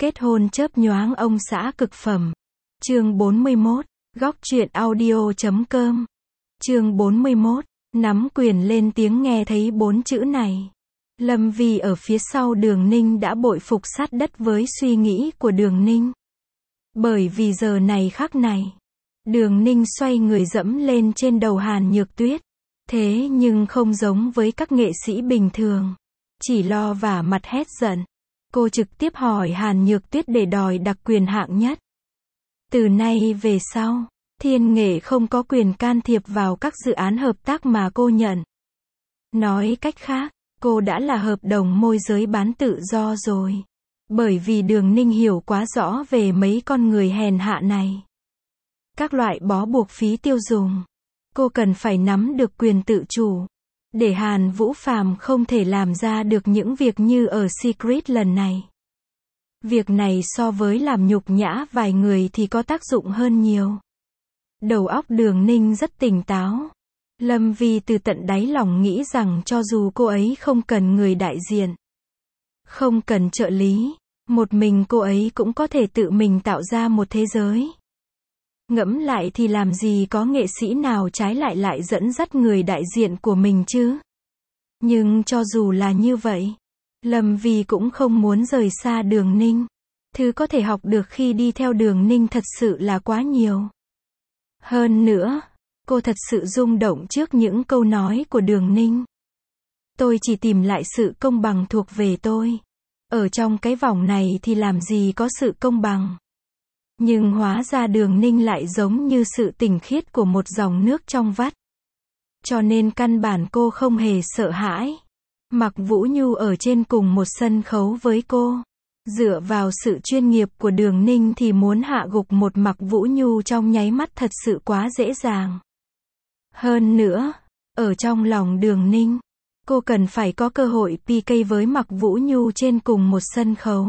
Kết hôn chớp nhoáng ông xã cực phẩm. Chương 41, góc truyện audio.com. Chương 41, nắm quyền lên tiếng nghe thấy 4 chữ này. Lâm Vi ở phía sau Đường Ninh đã bội phục sát đất với suy nghĩ của Đường Ninh. Bởi vì giờ này khắc này, Đường Ninh xoay người dẫm lên trên đầu Hàn Nhược Tuyết. Thế nhưng không giống với các nghệ sĩ bình thường, chỉ lo vả mặt hét giận. Cô trực tiếp hỏi Hàn Nhược Tuyết để đòi đặc quyền hạng nhất. Từ nay về sau, Thiên Nghệ không có quyền can thiệp vào các dự án hợp tác mà cô nhận. Nói cách khác, cô đã là hợp đồng môi giới bán tự do rồi. Bởi vì Đường Ninh hiểu quá rõ về mấy con người hèn hạ này. Các loại bó buộc phí tiêu dùng. Cô cần phải nắm được quyền tự chủ. Để Hàn Vũ Phàm không thể làm ra được những việc như ở Secret lần này. Việc này so với làm nhục nhã vài người thì có tác dụng hơn nhiều. Đầu óc Đường Ninh rất tỉnh táo. Lâm Vi từ tận đáy lòng nghĩ rằng cho dù cô ấy không cần người đại diện, không cần trợ lý, một mình cô ấy cũng có thể tự mình tạo ra một thế giới. Ngẫm lại thì làm gì có nghệ sĩ nào trái lại dẫn dắt người đại diện của mình chứ. Nhưng cho dù là như vậy, Lâm Vi cũng không muốn rời xa Đường Ninh. Thứ có thể học được khi đi theo Đường Ninh thật sự là quá nhiều. Hơn nữa, cô thật sự rung động trước những câu nói của Đường Ninh. Tôi chỉ tìm lại sự công bằng thuộc về tôi. Ở trong cái vòng này thì làm gì có sự công bằng. Nhưng hóa ra Đường Ninh lại giống như sự tinh khiết của một dòng nước trong vắt. Cho nên căn bản cô không hề sợ hãi. Mạc Vũ Nhu ở trên cùng một sân khấu với cô. Dựa vào sự chuyên nghiệp của Đường Ninh thì muốn hạ gục một Mạc Vũ Nhu trong nháy mắt thật sự quá dễ dàng. Hơn nữa, ở trong lòng Đường Ninh, cô cần phải có cơ hội PK với Mạc Vũ Nhu trên cùng một sân khấu.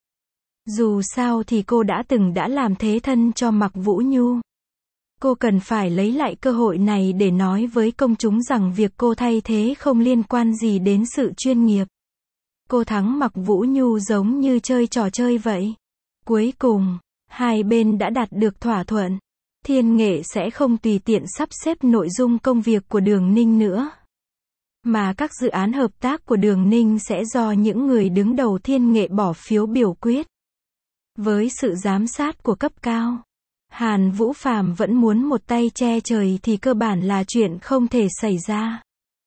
Dù sao thì cô đã làm thế thân cho Mạc Vũ Nhu. Cô cần phải lấy lại cơ hội này để nói với công chúng rằng việc cô thay thế không liên quan gì đến sự chuyên nghiệp. Cô thắng Mạc Vũ Nhu giống như chơi trò chơi vậy. Cuối cùng, hai bên đã đạt được thỏa thuận. Thiên Nghệ sẽ không tùy tiện sắp xếp nội dung công việc của Đường Ninh nữa. Mà các dự án hợp tác của Đường Ninh sẽ do những người đứng đầu Thiên Nghệ bỏ phiếu biểu quyết. Với sự giám sát của cấp cao, Hàn Vũ Phàm vẫn muốn một tay che trời thì cơ bản là chuyện không thể xảy ra.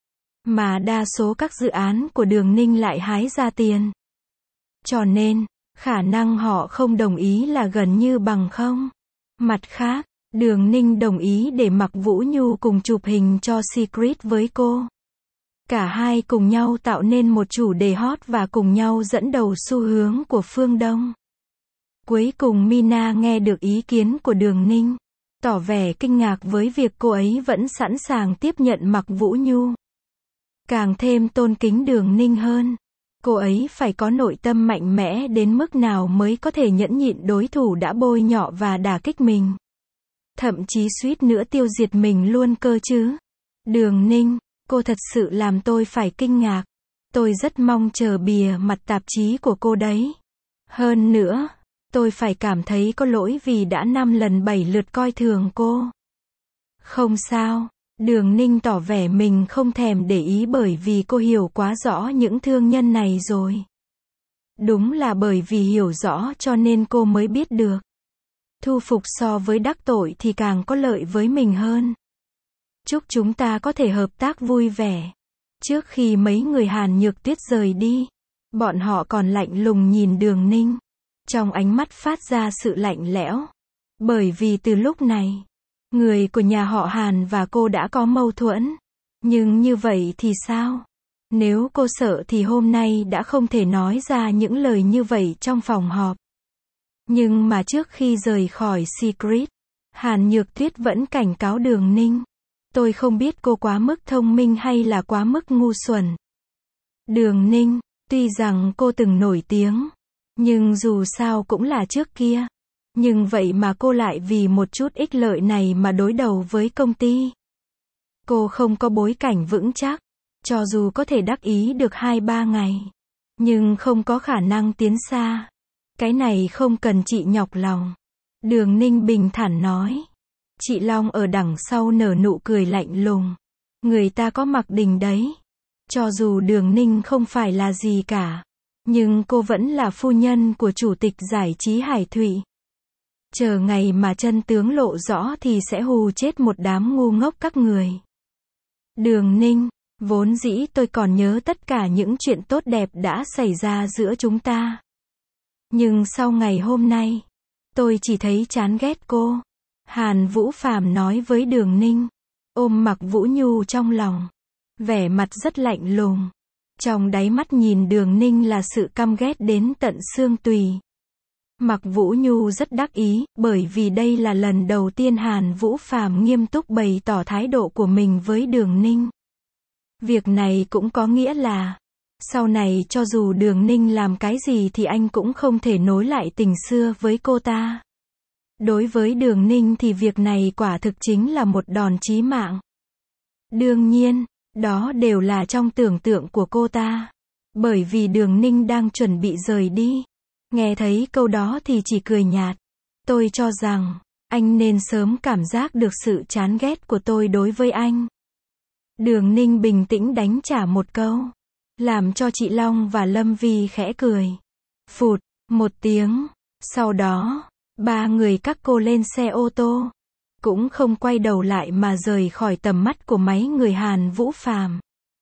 Mà đa số các dự án của Đường Ninh lại hái ra tiền. Cho nên, khả năng họ không đồng ý là gần như bằng không. Mặt khác, Đường Ninh đồng ý để Mạc Vũ Nhu cùng chụp hình cho Secret với cô. Cả hai cùng nhau tạo nên một chủ đề hot và cùng nhau dẫn đầu xu hướng của phương Đông. Cuối cùng Mina nghe được ý kiến của Đường Ninh, tỏ vẻ kinh ngạc với việc cô ấy vẫn sẵn sàng tiếp nhận Mạc Vũ Nhu. Càng thêm tôn kính Đường Ninh hơn. Cô ấy phải có nội tâm mạnh mẽ đến mức nào mới có thể nhẫn nhịn đối thủ đã bôi nhọ và đả kích mình. Thậm chí suýt nữa tiêu diệt mình luôn cơ chứ. Đường Ninh, cô thật sự làm tôi phải kinh ngạc. Tôi rất mong chờ bìa mặt tạp chí của cô đấy. Hơn nữa, tôi phải cảm thấy có lỗi vì đã 5 lần 7 lượt coi thường cô. Không sao, Đường Ninh tỏ vẻ mình không thèm để ý bởi vì cô hiểu quá rõ những thương nhân này rồi. Đúng là bởi vì hiểu rõ cho nên cô mới biết được. Thu phục so với đắc tội thì càng có lợi với mình hơn. Chúc chúng ta có thể hợp tác vui vẻ. Trước khi mấy người Hàn Nhược Tuyết rời đi, bọn họ còn lạnh lùng nhìn Đường Ninh. Trong ánh mắt phát ra sự lạnh lẽo. Bởi vì từ lúc này, người của nhà họ Hàn và cô đã có mâu thuẫn. Nhưng như vậy thì sao? Nếu cô sợ thì hôm nay đã không thể nói ra những lời như vậy trong phòng họp. Nhưng mà trước khi rời khỏi Secret, Hàn Nhược Tuyết vẫn cảnh cáo Đường Ninh. Tôi không biết cô quá mức thông minh hay là quá mức ngu xuẩn. Đường Ninh, tuy rằng cô từng nổi tiếng, nhưng dù sao cũng là trước kia. Nhưng vậy mà cô lại vì một chút ích lợi này mà đối đầu với công ty. Cô không có bối cảnh vững chắc. Cho dù có thể đắc ý được 2-3 ngày, nhưng không có khả năng tiến xa. Cái này không cần chị nhọc lòng. Đường Ninh bình thản nói. Chị Long ở đằng sau nở nụ cười lạnh lùng. Người ta có Mạc Đình đấy. Cho dù Đường Ninh không phải là gì cả, nhưng cô vẫn là phu nhân của chủ tịch giải trí Hải Thụy. Chờ ngày mà chân tướng lộ rõ thì sẽ hù chết một đám ngu ngốc các người. Đường Ninh, vốn dĩ tôi còn nhớ tất cả những chuyện tốt đẹp đã xảy ra giữa chúng ta. Nhưng sau ngày hôm nay, tôi chỉ thấy chán ghét cô. Hàn Vũ Phàm nói với Đường Ninh, ôm Mạc Vũ Nhu trong lòng. Vẻ mặt rất lạnh lùng. Trong đáy mắt nhìn Đường Ninh là sự căm ghét đến tận xương tùy. Mạc Vũ Nhu rất đắc ý, bởi vì đây là lần đầu tiên Hàn Vũ Phàm nghiêm túc bày tỏ thái độ của mình với Đường Ninh. Việc này cũng có nghĩa là, sau này cho dù Đường Ninh làm cái gì thì anh cũng không thể nối lại tình xưa với cô ta. Đối với Đường Ninh thì việc này quả thực chính là một đòn chí mạng. Đương nhiên, đó đều là trong tưởng tượng của cô ta. Bởi vì Đường Ninh đang chuẩn bị rời đi. Nghe thấy câu đó thì chỉ cười nhạt. Tôi cho rằng, anh nên sớm cảm giác được sự chán ghét của tôi đối với anh. Đường Ninh bình tĩnh đánh trả một câu. Làm cho chị Long và Lâm Vi khẽ cười. Phụt, một tiếng. Sau đó, ba người các cô lên xe ô tô. Cũng không quay đầu lại mà rời khỏi tầm mắt của mấy người Hàn Vũ Phàm.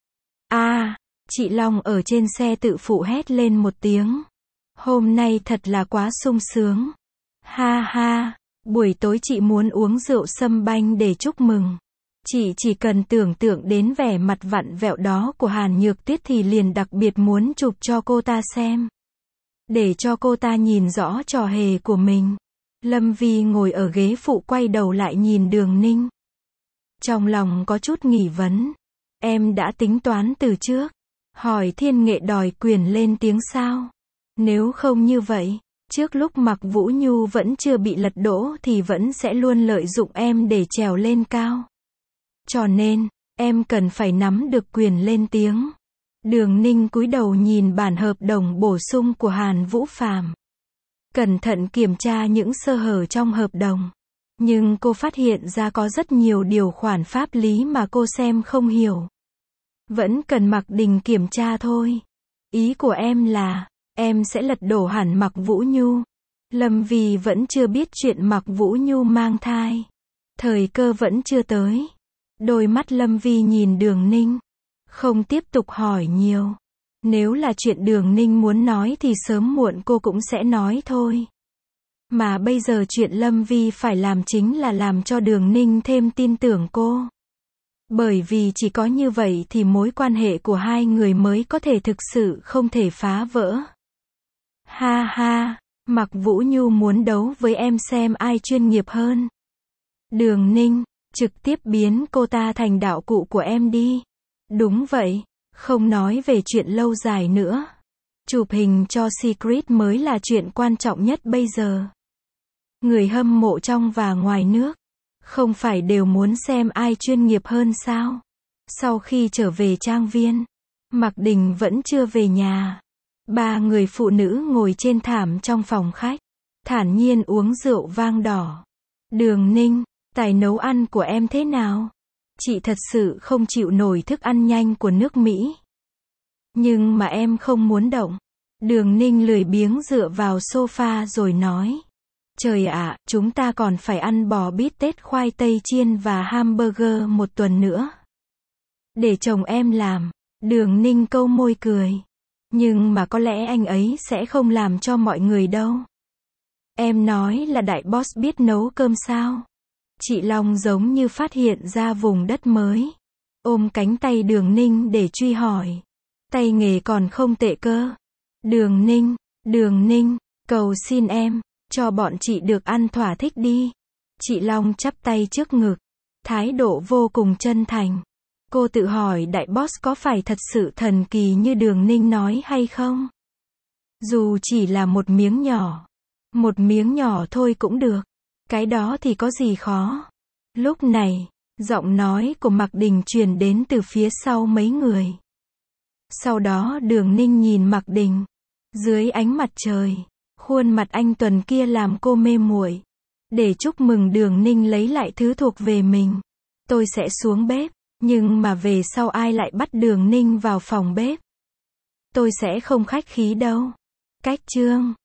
Chị Long ở trên xe tự phụ hét lên một tiếng. Hôm nay thật là quá sung sướng. Ha ha, buổi tối chị muốn uống rượu sâm banh để chúc mừng. Chị chỉ cần tưởng tượng đến vẻ mặt vặn vẹo đó của Hàn Nhược Tuyết thì liền đặc biệt muốn chụp cho cô ta xem. Để cho cô ta nhìn rõ trò hề của mình. Lâm Vi ngồi ở ghế phụ quay đầu lại nhìn Đường Ninh. Trong lòng có chút nghi vấn. Em đã tính toán từ trước. Hỏi Thiên Nghệ đòi quyền lên tiếng sao? Nếu không như vậy, trước lúc Mạc Vũ Nhu vẫn chưa bị lật đổ thì vẫn sẽ luôn lợi dụng em để trèo lên cao. Cho nên, em cần phải nắm được quyền lên tiếng. Đường Ninh cúi đầu nhìn bản hợp đồng bổ sung của Hàn Vũ Phàm. Cẩn thận kiểm tra những sơ hở trong hợp đồng. Nhưng cô phát hiện ra có rất nhiều điều khoản pháp lý mà cô xem không hiểu. Vẫn cần Mạc Đình kiểm tra thôi. Ý của em là, em sẽ lật đổ hẳn Mạc Vũ Nhu. Lâm Vi vẫn chưa biết chuyện Mạc Vũ Nhu mang thai. Thời cơ vẫn chưa tới. Đôi mắt Lâm Vi nhìn Đường Ninh. Không tiếp tục hỏi nhiều. Nếu là chuyện Đường Ninh muốn nói thì sớm muộn cô cũng sẽ nói thôi. Mà bây giờ chuyện Lâm Vi phải làm chính là làm cho Đường Ninh thêm tin tưởng cô. Bởi vì chỉ có như vậy thì mối quan hệ của hai người mới có thể thực sự không thể phá vỡ. Ha ha, Mạc Vũ Nhu muốn đấu với em xem ai chuyên nghiệp hơn. Đường Ninh, trực tiếp biến cô ta thành đạo cụ của em đi. Đúng vậy, không nói về chuyện lâu dài nữa. Chụp hình cho Secret mới là chuyện quan trọng nhất bây giờ. Người hâm mộ trong và ngoài nước, không phải đều muốn xem ai chuyên nghiệp hơn sao? Sau khi trở về trang viên, Mạc Đình vẫn chưa về nhà. Ba người phụ nữ ngồi trên thảm trong phòng khách, thản nhiên uống rượu vang đỏ. Đường Ninh, tài nấu ăn của em thế nào? Chị thật sự không chịu nổi thức ăn nhanh của nước Mỹ. Nhưng mà em không muốn động. Đường Ninh lười biếng dựa vào sofa rồi nói. Trời ạ, chúng ta còn phải ăn bò bít tết khoai tây chiên và hamburger một tuần nữa. Để chồng em làm. Đường Ninh câu môi cười. Nhưng mà có lẽ anh ấy sẽ không làm cho mọi người đâu. Em nói là đại boss biết nấu cơm sao? Chị Long giống như phát hiện ra vùng đất mới. Ôm cánh tay Đường Ninh để truy hỏi. Tay nghề còn không tệ cơ. Đường Ninh, cầu xin em, cho bọn chị được ăn thỏa thích đi. Chị Long chắp tay trước ngực. Thái độ vô cùng chân thành. Cô tự hỏi đại boss có phải thật sự thần kỳ như Đường Ninh nói hay không? Dù chỉ là một miếng nhỏ. Một miếng nhỏ thôi cũng được. Cái đó thì có gì khó. Lúc này, giọng nói của Mạc Đình truyền đến từ phía sau mấy người. Sau đó Đường Ninh nhìn Mạc Đình. Dưới ánh mặt trời, Khuôn mặt anh Tuần kia làm cô mê muội. Để chúc mừng Đường Ninh lấy lại thứ thuộc về mình, tôi sẽ xuống bếp, nhưng mà về sau ai lại bắt Đường Ninh vào phòng bếp? Tôi sẽ không khách khí đâu. Cách chương